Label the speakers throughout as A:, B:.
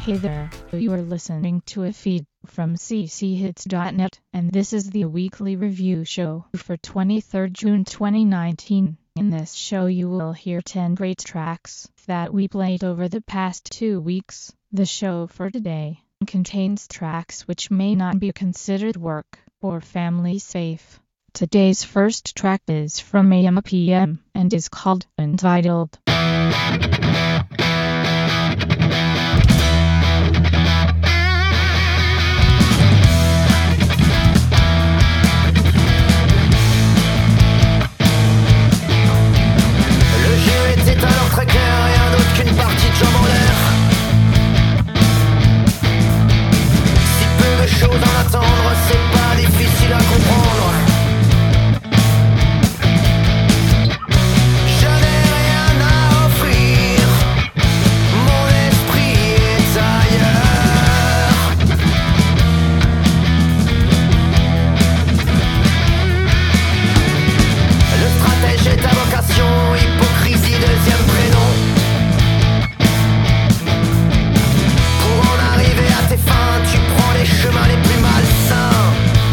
A: Hey there, you are listening to a feed from cchits.net, and this is the weekly review show for 23rd June 2019. In this show you will hear 10 great tracks that we played over the past 2 weeks. The show for today contains tracks which may not be considered work or family safe. Today's first track is from AM/PM and is called Entitled.
B: Très clair, rien d'autre qu'une partie de jambes en l'air. Si peu de choses en attendre, c'est pas difficile à comprendre. Je n'ai rien à offrir, mon esprit est ailleurs. Le stratège est ta vocation, hypocrisie deuxième prénom. Pour en arriver à tes fins, tu prends les chemins les plus malsains.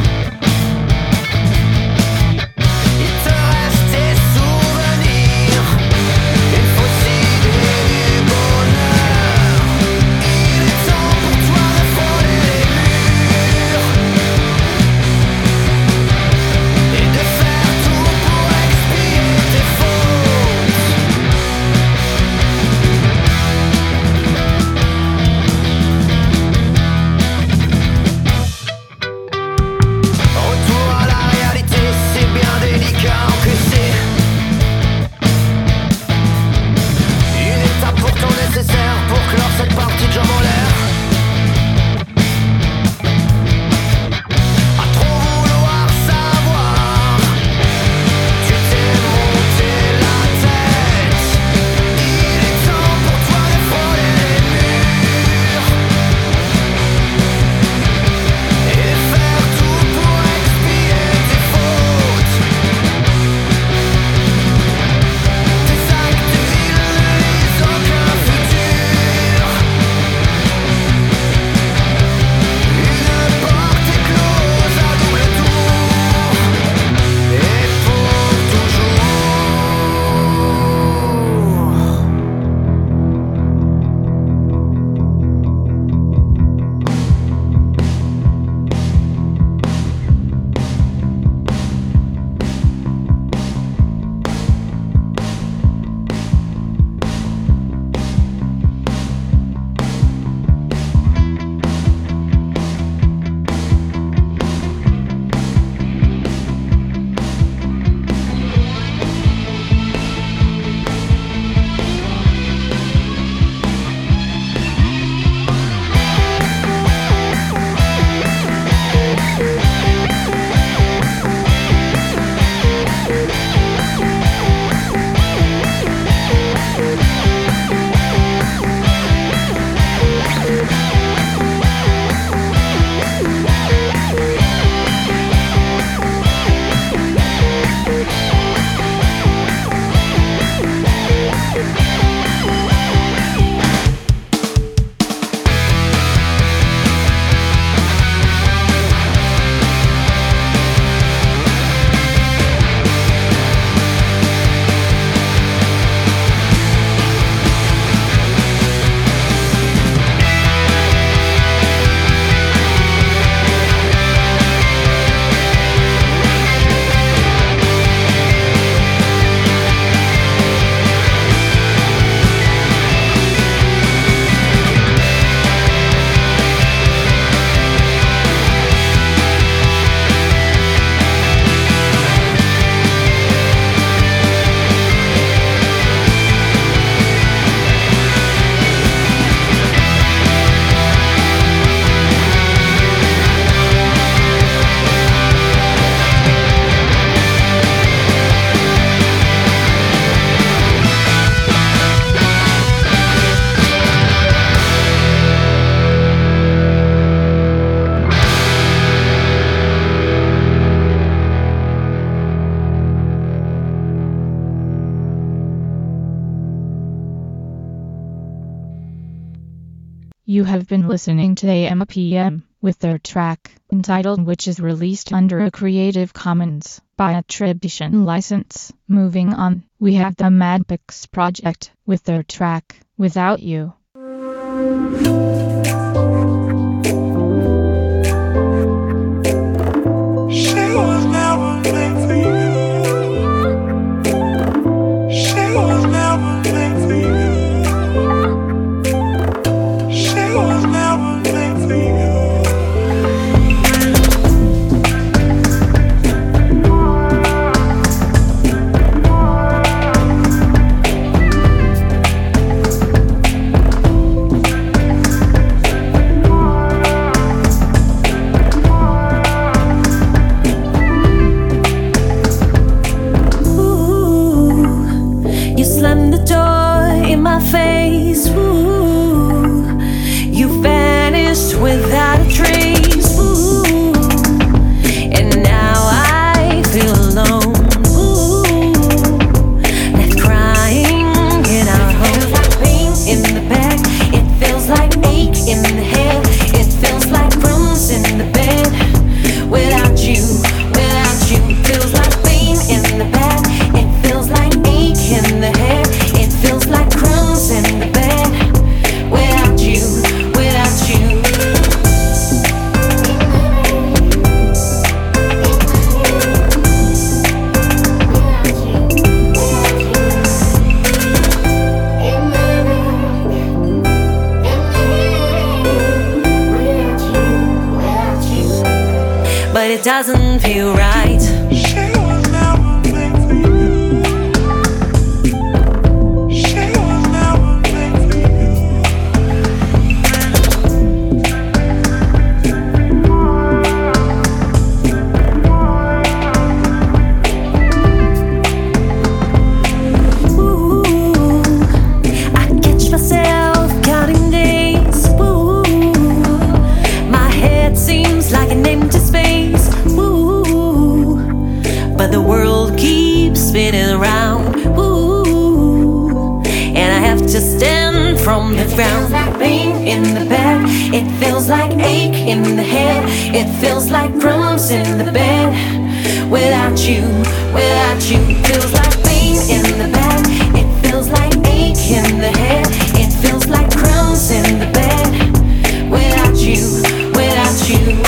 B: Il te reste tes souvenirs, une fausse idée du bonheur. Il est temps pour toi de frôler les murs et de faire tout pour expier tes fautes. Retour à la réalité, c'est bien délicat à encaisser. Une étape pourtant nécessaire pour clore cette partie de jambes en l'air. À trop vouloir savoir, tu t'es monté la tête. Il est temps pour toi de frôler les murs et faire tout pour expier tes fautes. Tes actes vils ne lisent aucun futur. Une porte est close à double tour et pour toujours.
A: You have been listening to AMPM with their track entitled Which is released under a Creative Commons by attribution license. Moving on, we have the Madpix Project with their track Without You.
C: But it doesn't feel right. She was never made for you. She was never made for you. Ooh, I catch myself counting days. Ooh, my head seems like an empty space. But the world keeps spinning around, ooh, and I have to stand from the ground. It feels like pain in the back, it feels like ache in the head, it feels like crumbs in the bed. Without you, it feels like pain in the back, it feels like ache in the head, it feels like crumbs in the bed. Without you, without you.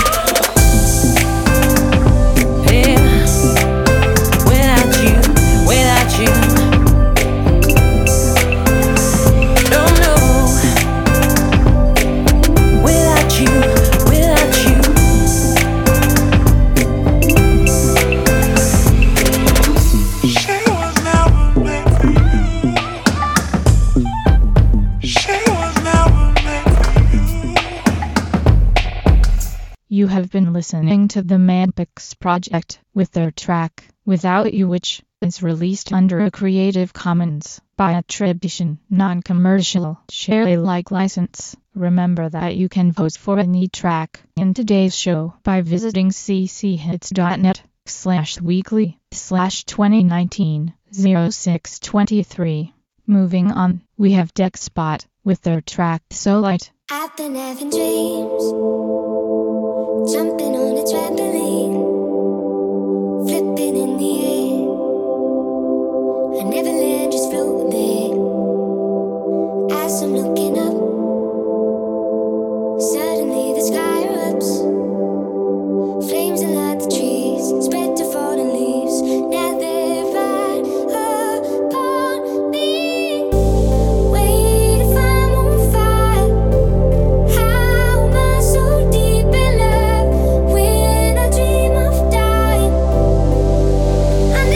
A: You have been listening to the Madpix Project with their track Without You, which is released under a Creative Commons by attribution, non-commercial, share Alike license. Remember that you can vote for any track in today's show by visiting cchits.net/weekly/2019-0623. Moving on, we have Dexpot with their track So Light.
D: I've been having dreams, jumping on a trampoline, flipping in the air. I never land, just floating there. As I'm looking up, suddenly the sky erupts. Flames that light the trees, spread to fallen leaves. Now they're right upon me. Wait, if I'm on fire, how am I so deep in love when I dream of dying? I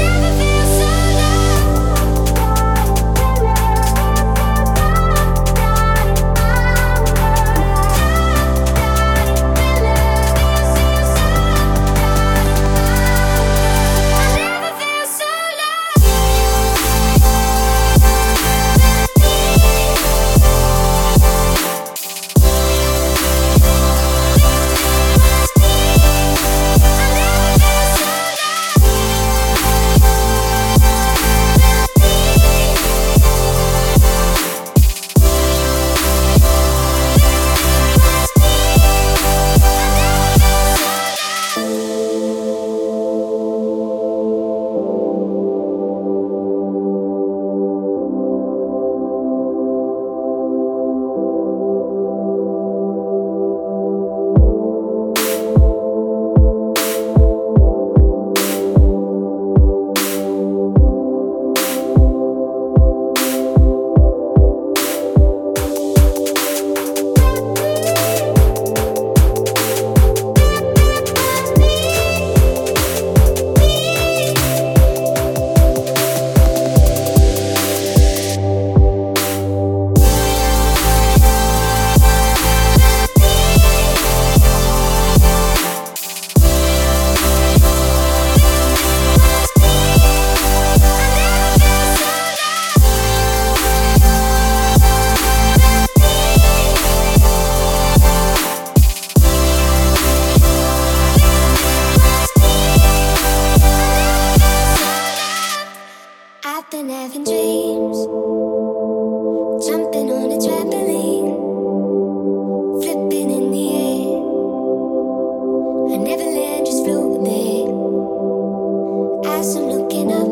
D: been having dreams, jumping on a trampoline, flipping in the air. I never land, just float there. As I'm looking up,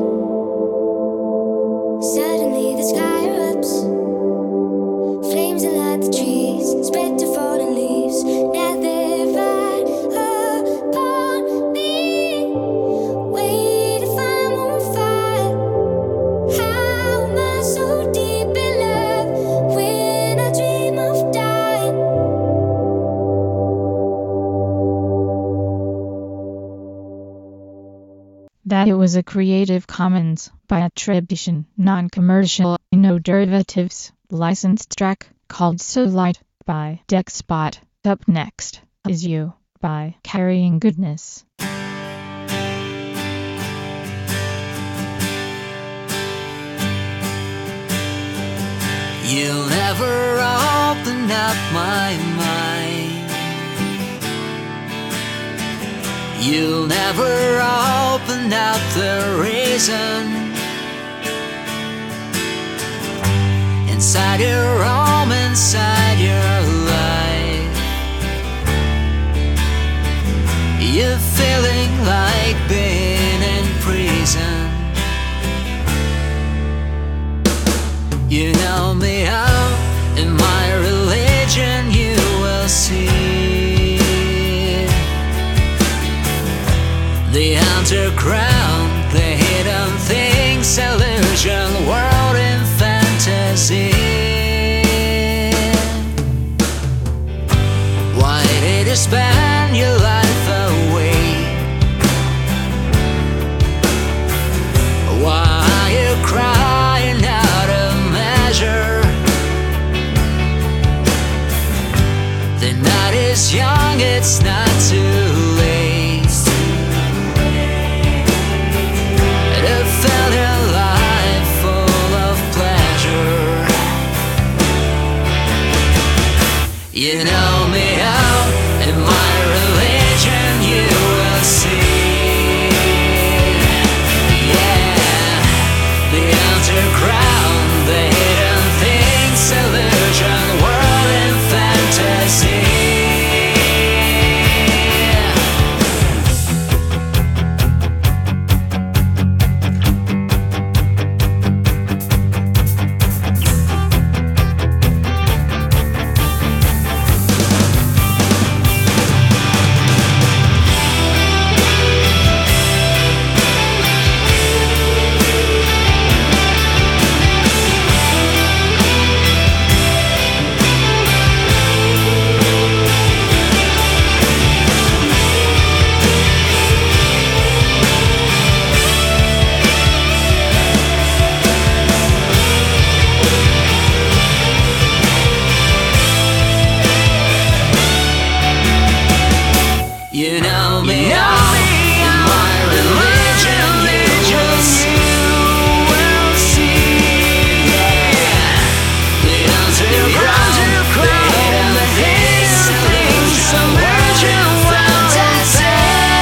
D: suddenly the sky erupts. Flames that light the trees, spread to fallen leaves. Now they're right upon me. Wait, if I'm on fire, how am I so deep in love when I dream of dying?
A: That it was a Creative Commons by attribution, non-commercial, no derivatives, licensed track called So Light by Dexpot. Up next is You by Carrying Goodness.
B: You'll never open up my mind. You'll never open up the reason inside your home, inside your life. You're feeling like being in prison. You know me out in my religion, you will see the underground, the hidden things, illusion, world in fantasy. Why did you spend your life away? Why are you crying out of measure? The night is young, it's not too late to fill your life full of pleasure. You know me out in my religion, you will see. Yeah, the underground, the hidden things, illusion, world in fantasy. You know me out in my religion, you will see. Yeah, the underground, the hidden things, illusion, fantasy.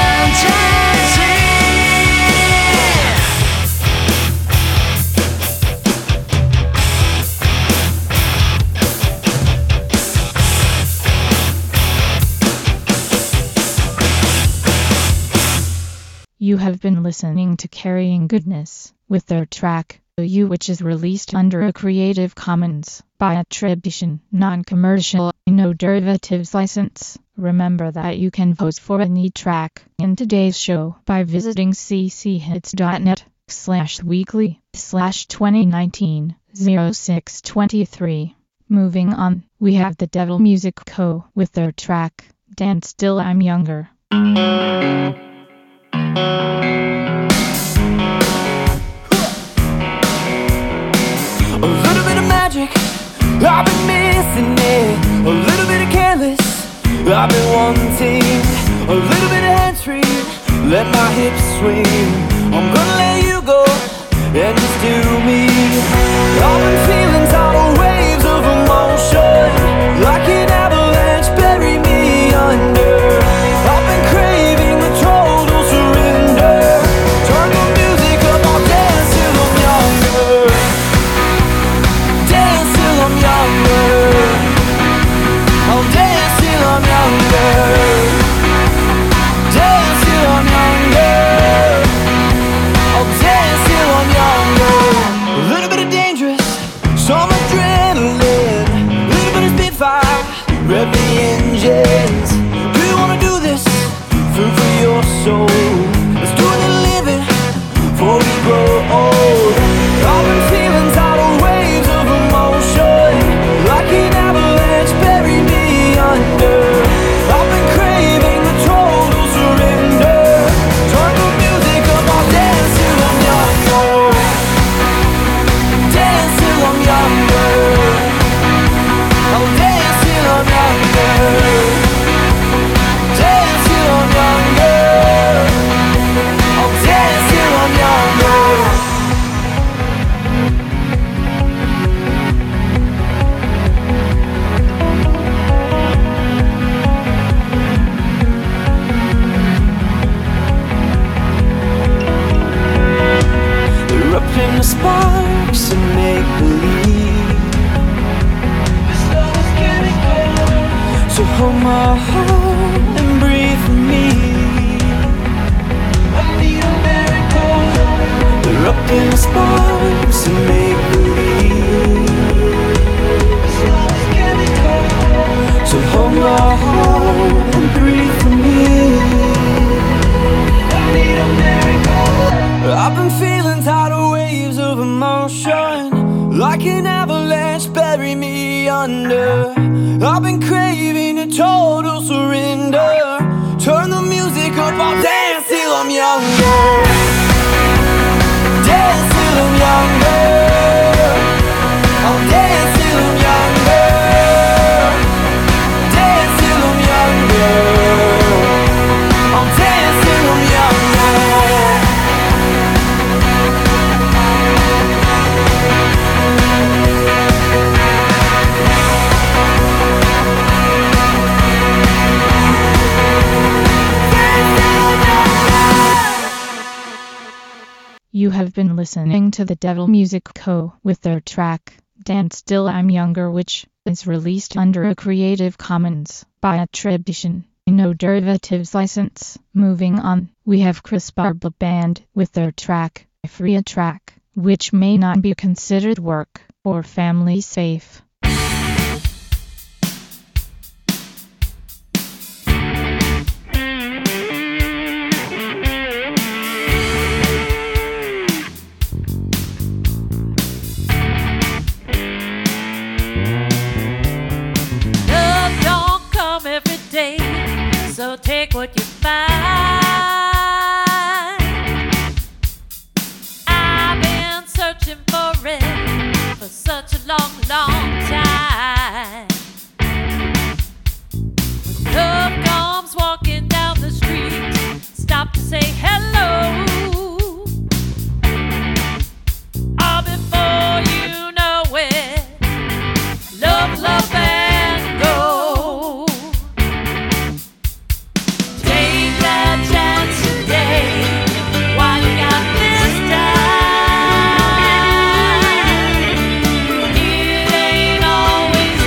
A: You have been listening to Carrying Goodness with their track You, which is released under a Creative Commons by attribution, non-commercial, no derivatives license. Remember that you can vote for any track in today's show by visiting cchits.net/weekly/2019-0623. Moving on, we have the Devil Music Co. with their track Dance Till I'm Younger.
E: A little bit of magic, I've been missing it. A little bit of careless, I've been wanting. A little bit of hands-free, let my hips swing. I'm gonna let you go and just do me. I've been feeling tidal waves of emotion, like an avalanche, bury me under. I've been craving the total surrender. Turn the music up, I'll dance till I'm younger. the sparks and make believe. This love is getting cold, so hold my heart and breathe for me. I need a miracle. Erupting the sparks and make believe. This love is getting cold, so hold my heart and breathe for me. I need a miracle. I've been feeling tidal waves of emotion, like an avalanche bury me under. I've been craving a total surrender. Turn the music up, I'll dance till I'm younger. Dance till I'm younger. I'll dance till I'm younger. Dance till I'm younger. I'll dance till I'm younger.
A: You have been listening to the Devil Music Co. with their track, Dance Till I'm Younger, which is released under a Creative Commons by attribution, no derivatives license. Moving on, we have Chris Barba Band with their track, Free a Track, which may not be considered work or family safe.
C: So take what you find. I've been searching for it for such a long, long time. When love comes walking down the street, stop to say hello. All before you know it, love, love, and go. Always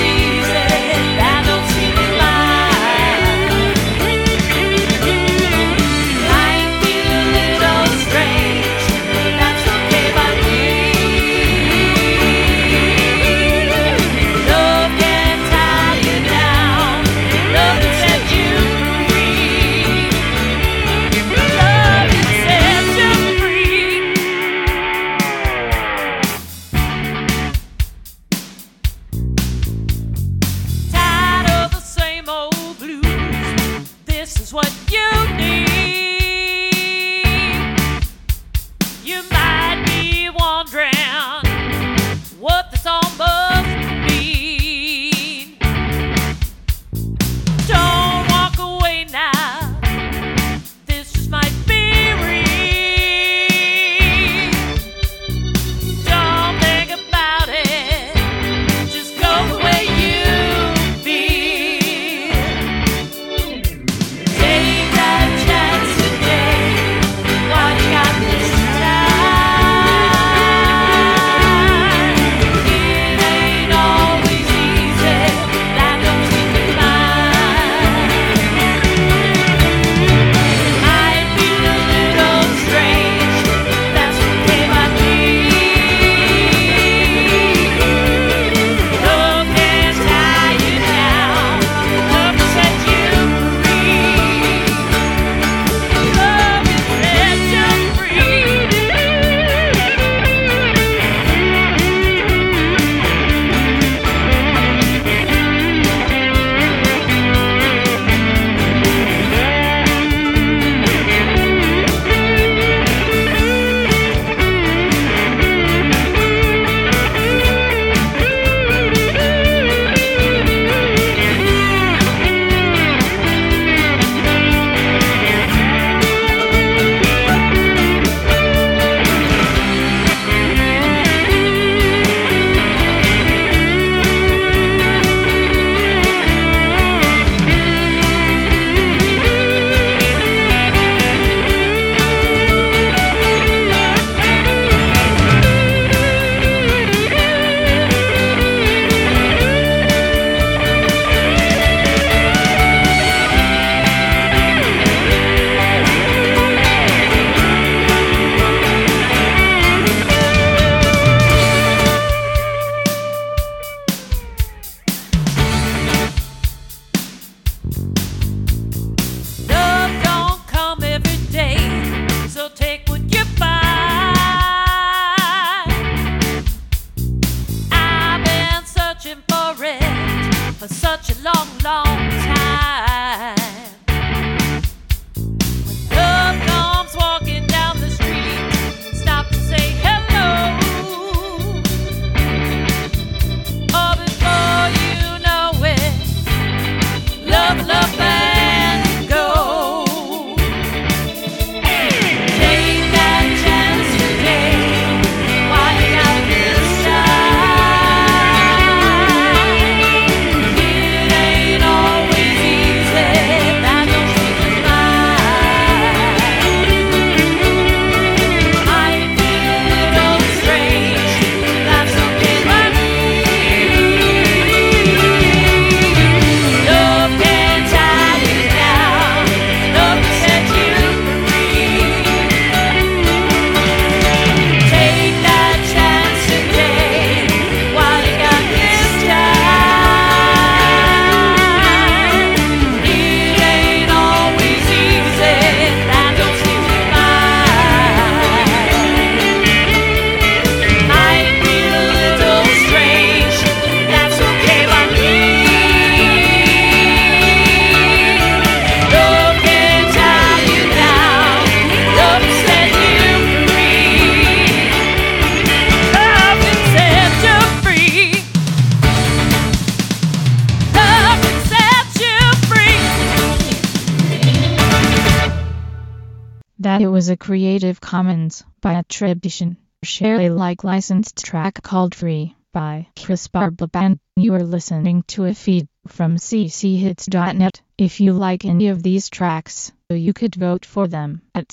A: was a Creative Commons by attribution, share Alike licensed track called Free by Chris Barba Band. You are listening to a feed from cchits.net. If you like any of these tracks, you could vote for them at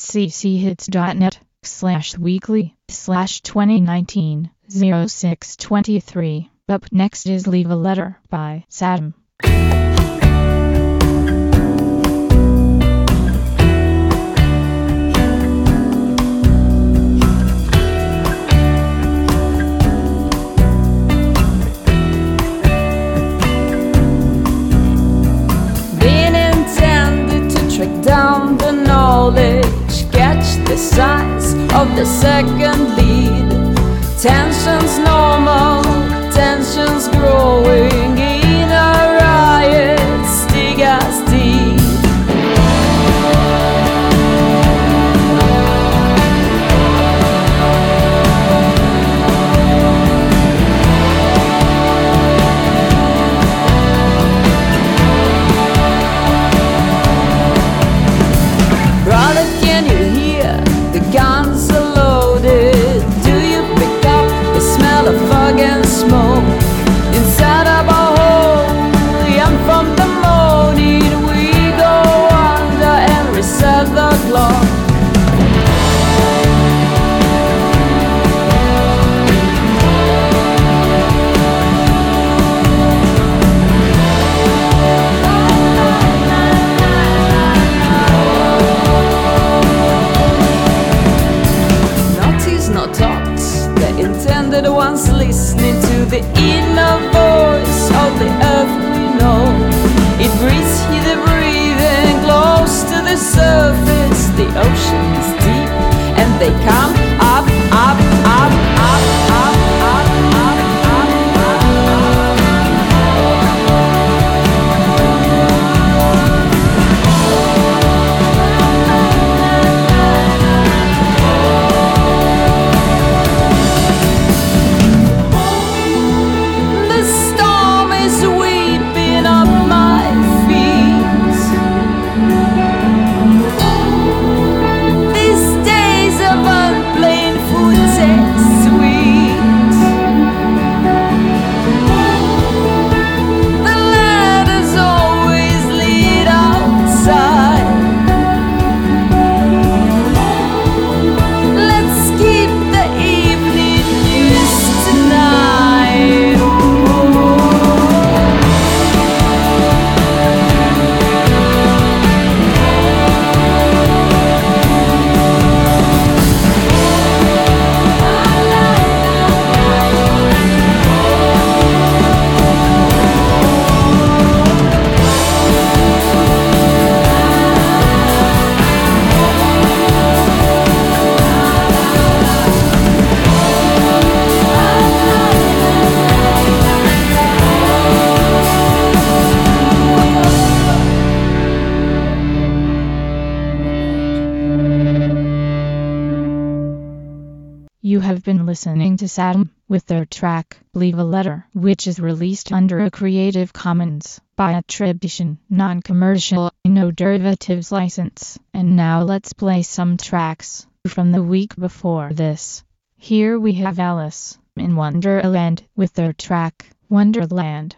A: cchits.net/weekly/2019-0623. Up next is Leave a Letter by Saddam.
F: Down the knowledge, catch the signs of the second lead. Tensions normal, tensions growing in a riot, stick us deep. Brother, can you hear the guns are loaded? Do you pick up the smell of fog and smoke? Inside of our home, and from the morning we go under and reset the clock. The ones listening to the inner voice of the earth we know. It breathes here, the breathing close to the surface. The ocean is deep and they come up, up, up, up, up, up, up, up,
A: You have been listening to Saddam with their track Leave a Letter, which is released under a Creative Commons by attribution, non-commercial, no derivatives license. And now let's play some tracks from the week before this. Here we have Alice in Wonderland with their track Wonderland.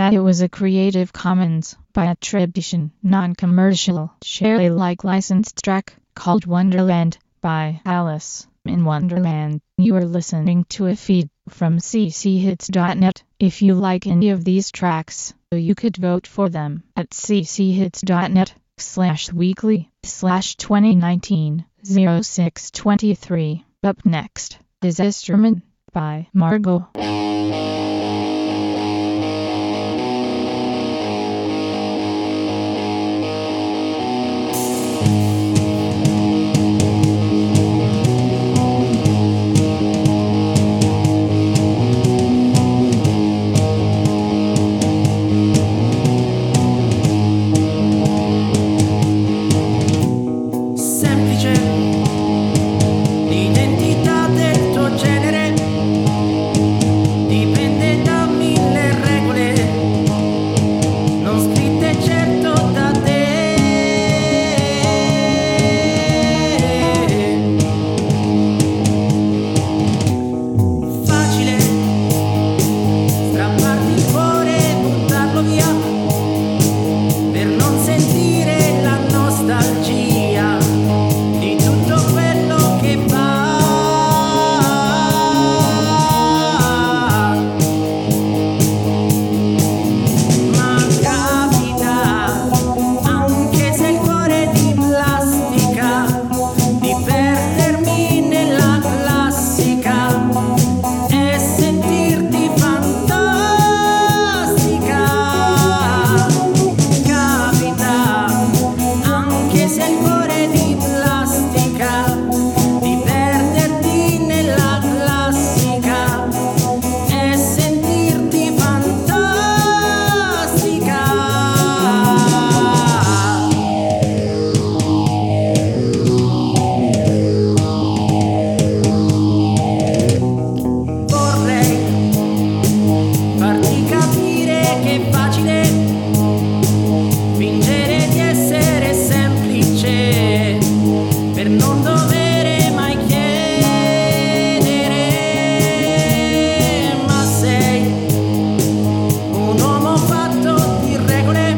A: That it was a Creative Commons by attribution, non-commercial, share Alike licensed track called Wonderland by Alice in Wonderland. You are listening to a feed from cchits.net. If you like any of these tracks, you could vote for them at cchits.net/weekly/2019-0623. Up next is Esterman by Margot.
B: Semplice, l'identità del tuo genere dipende da mille regole, non scritte certo da te. Facile strapparti il cuore e buttarlo via per non sentire la nostalgia di tutto quello che va. Ma capita, anche se il cuore è di plastica, di perdermi nella classica e sentirti fantastica. Capita, anche se il cuore è di plastica, di perderti nella classica e sentirti fantastica. Vorrei farti capire che è facile fingere di essere semplice per non dovere mai chiedere, ma sei un uomo fatto di regole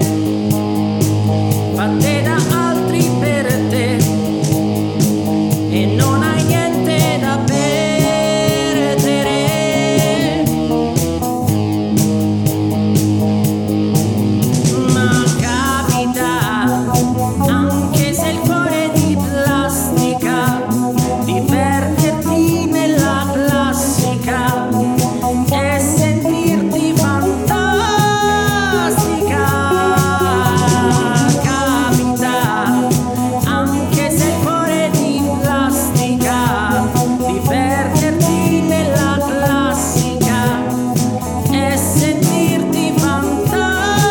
B: fatte da altri per te e non hai niente da perdere. Ma capita, anche se il cuore è di plastica, di perderti nella classica e sentirti fantastica. Capita, anche se il cuore è di plastica, di perderti nella classica e sentirti fantastica.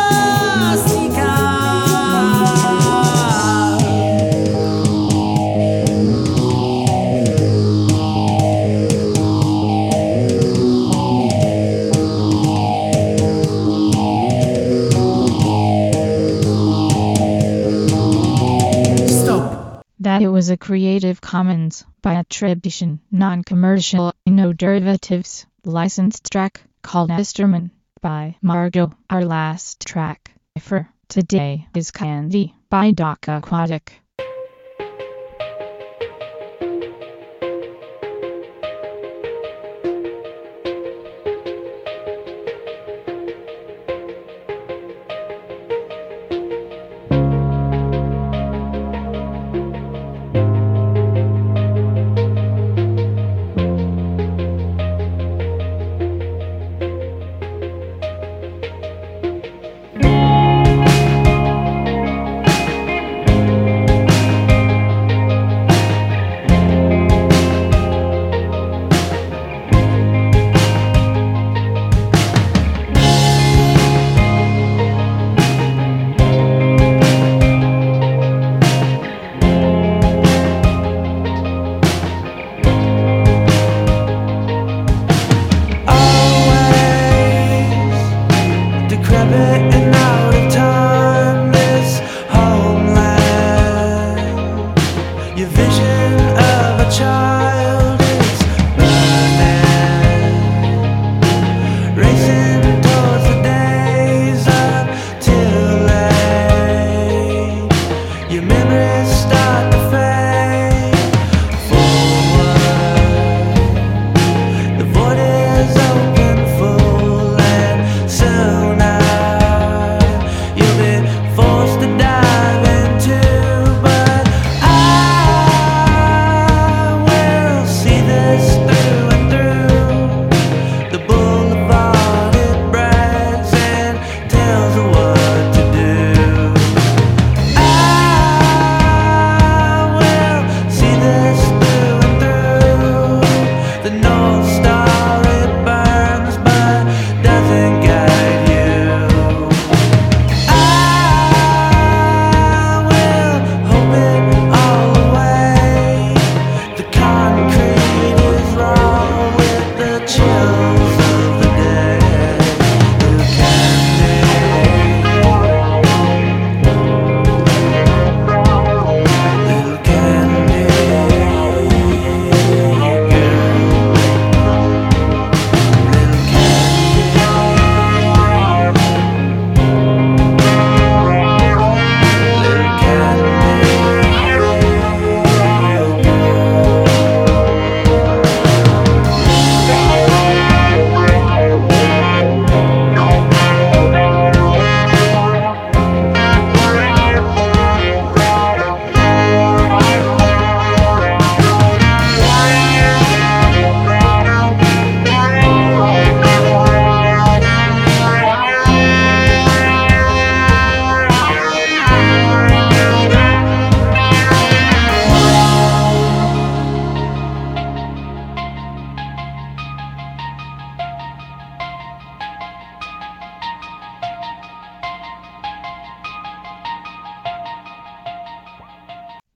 B: Stop.
A: That it was a Creative Commons by attribution, non-commercial, no derivatives, licensed track called Esterman by Margot. Our last track for today is Candy by Doc Aquatic.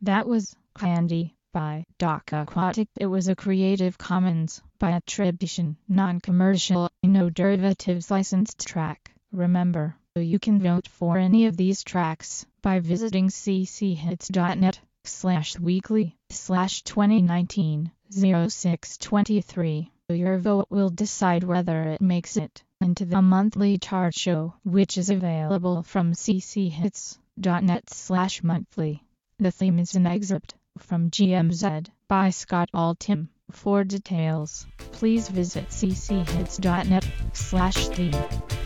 A: That was Candy by Doc Aquatic. It was a Creative Commons by attribution, non-commercial, no derivatives licensed track. Remember, you can vote for any of these tracks by visiting cchits.net/weekly/2019-0623. Your vote will decide whether it makes it into the monthly chart show, which is available from cchits.net/monthly. The theme is an excerpt from GMZ by Scott Altham. For details, please visit cchits.net/theme.